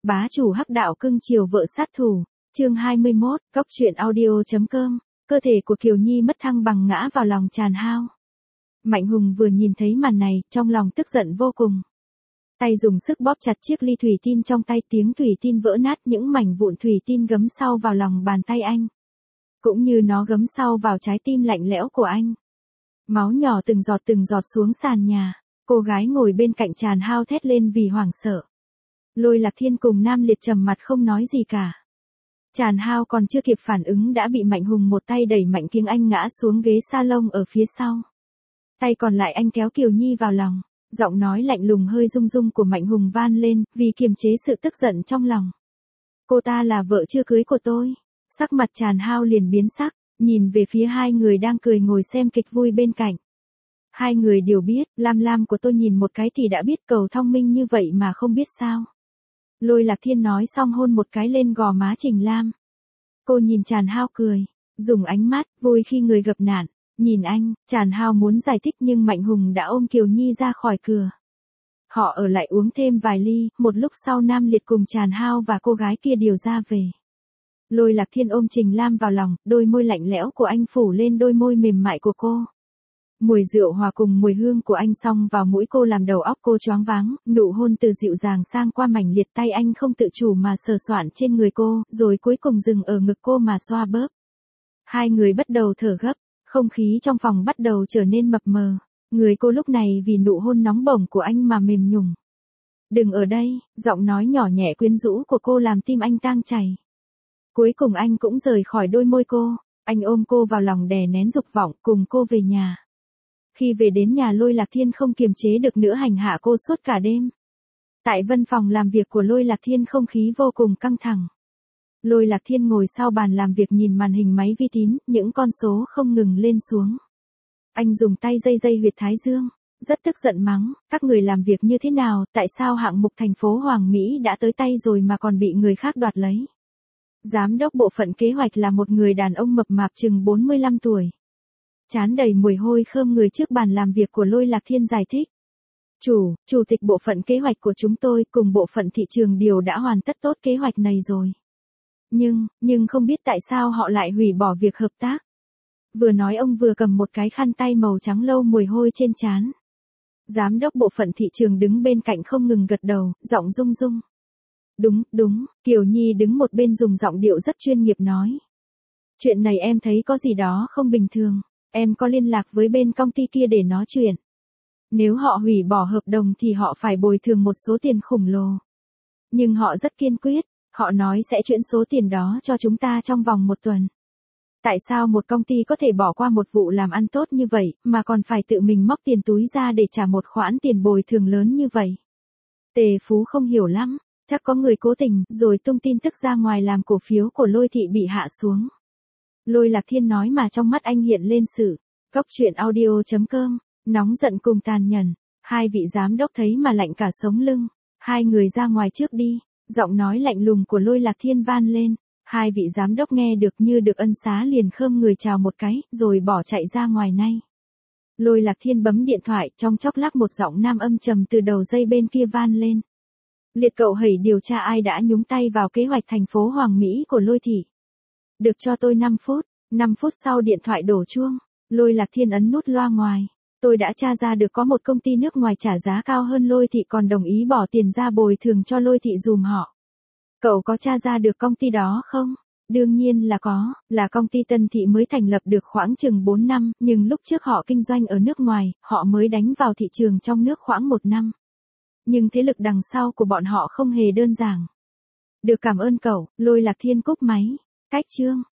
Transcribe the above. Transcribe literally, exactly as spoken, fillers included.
Bá chủ hắc đạo cưng chiều vợ sát thủ, chương hai mươi mốt, góc truyện audio.com, cơ thể của Kiều Nhi mất thăng bằng ngã vào lòng Tràn Hao. Mạnh Hùng vừa nhìn thấy màn này, trong lòng tức giận vô cùng. Tay dùng sức bóp chặt chiếc ly thủy tinh trong tay, tiếng thủy tinh vỡ nát, những mảnh vụn thủy tinh gấm sau vào lòng bàn tay anh. Cũng như nó gấm sau vào trái tim lạnh lẽo của anh. Máu nhỏ từng giọt từng giọt xuống sàn nhà, cô gái ngồi bên cạnh Tràn Hao thét lên vì hoảng sợ. Lôi Lạc Thiên cùng Nam Liệt trầm mặt không nói gì cả. Tràn Hao còn chưa kịp phản ứng đã bị Mạnh Hùng một tay đẩy mạnh kiếng anh ngã xuống ghế salon ở phía sau. Tay còn lại anh kéo Kiều Nhi vào lòng, giọng nói lạnh lùng hơi rung rung của Mạnh Hùng van lên, vì kiềm chế sự tức giận trong lòng. Cô ta là vợ chưa cưới của tôi. Sắc mặt Tràn Hao liền biến sắc, nhìn về phía hai người đang cười ngồi xem kịch vui bên cạnh. Hai người đều biết, Lam Lam của tôi nhìn một cái thì đã biết, cầu thông minh như vậy mà không biết sao. Lôi Lạc Thiên nói xong hôn một cái lên gò má Trình Lam. Cô nhìn Tràn Hao cười, dùng ánh mắt vui khi người gặp nạn, nhìn anh. Tràn Hao muốn giải thích nhưng Mạnh Hùng đã ôm Kiều Nhi ra khỏi cửa. Họ ở lại uống thêm vài ly, một lúc sau Nam Liệt cùng Tràn Hao và cô gái kia đều ra về. Lôi Lạc Thiên ôm Trình Lam vào lòng, đôi môi lạnh lẽo của anh phủ lên đôi môi mềm mại của cô. Mùi rượu hòa cùng mùi hương của anh xông vào mũi cô làm đầu óc cô choáng váng, nụ hôn từ dịu dàng sang qua mảnh liệt tay anh không tự chủ mà sờ soạn trên người cô, rồi cuối cùng dừng ở ngực cô mà xoa bóp. Hai người bắt đầu thở gấp, không khí trong phòng bắt đầu trở nên mập mờ, người cô lúc này vì nụ hôn nóng bỏng của anh mà mềm nhùng. Đừng ở đây, giọng nói nhỏ nhẹ quyến rũ của cô làm tim anh tang chảy. Cuối cùng anh cũng rời khỏi đôi môi cô, anh ôm cô vào lòng đè nén dục vọng cùng cô về nhà. Khi về đến nhà Lôi Lạc Thiên không kiềm chế được nữa hành hạ cô suốt cả đêm. Tại văn phòng làm việc của Lôi Lạc Thiên không khí vô cùng căng thẳng. Lôi Lạc Thiên ngồi sau bàn làm việc nhìn màn hình máy vi tính, những con số không ngừng lên xuống. Anh dùng tay dây dây huyệt thái dương, rất tức giận mắng, các người làm việc như thế nào, tại sao hạng mục thành phố Hoàng Mỹ đã tới tay rồi mà còn bị người khác đoạt lấy. Giám đốc bộ phận kế hoạch là một người đàn ông mập mạp chừng bốn mươi lăm tuổi. Trán đầy mùi hôi khơm người trước bàn làm việc của Lôi Lạc Thiên giải thích. Chủ, chủ tịch bộ phận kế hoạch của chúng tôi cùng bộ phận thị trường đều đã hoàn tất tốt kế hoạch này rồi. Nhưng, nhưng không biết tại sao họ lại hủy bỏ việc hợp tác. Vừa nói ông vừa cầm một cái khăn tay màu trắng lâu mùi hôi trên trán. Giám đốc bộ phận thị trường đứng bên cạnh không ngừng gật đầu, giọng rung rung. Đúng, đúng, Kiều Nhi đứng một bên dùng giọng điệu rất chuyên nghiệp nói. Chuyện này em thấy có gì đó không bình thường, em có liên lạc với bên công ty kia để nói chuyện. Nếu họ hủy bỏ hợp đồng thì họ phải bồi thường một số tiền khổng lồ. Nhưng họ rất kiên quyết, họ nói sẽ chuyển số tiền đó cho chúng ta trong vòng một tuần. Tại sao một công ty có thể bỏ qua một vụ làm ăn tốt như vậy, mà còn phải tự mình móc tiền túi ra để trả một khoản tiền bồi thường lớn như vậy? Tề Phú không hiểu lắm. Chắc có người cố tình, rồi tung tin tức ra ngoài làm cổ phiếu của Lôi thị bị hạ xuống. Lôi Lạc Thiên nói mà trong mắt anh hiện lên sự. Góc truyện audio.com, nóng giận cùng tàn nhẫn. Hai vị giám đốc thấy mà lạnh cả sống lưng. Hai người ra ngoài trước đi. Giọng nói lạnh lùng của Lôi Lạc Thiên van lên. Hai vị giám đốc nghe được như được ân xá liền khơm người chào một cái, rồi bỏ chạy ra ngoài ngay. Lôi Lạc Thiên bấm điện thoại, trong chốc lát một giọng nam âm trầm từ đầu dây bên kia van lên. Liệt cậu hãy điều tra ai đã nhúng tay vào kế hoạch thành phố Hoàng Mỹ của Lôi thị. Được cho tôi năm phút, năm phút sau điện thoại đổ chuông, Lôi Lạc Thiên ấn nút loa ngoài. Tôi đã tra ra được có một công ty nước ngoài trả giá cao hơn Lôi thị còn đồng ý bỏ tiền ra bồi thường cho Lôi thị dùm họ. Cậu có tra ra được công ty đó không? Đương nhiên là có, là công ty Tân Thị mới thành lập được khoảng chừng bốn năm, nhưng lúc trước họ kinh doanh ở nước ngoài, họ mới đánh vào thị trường trong nước khoảng một năm. Nhưng thế lực đằng sau của bọn họ không hề đơn giản. Được cảm ơn cậu, Lôi Lạc Thiên cúp máy. Cách chương.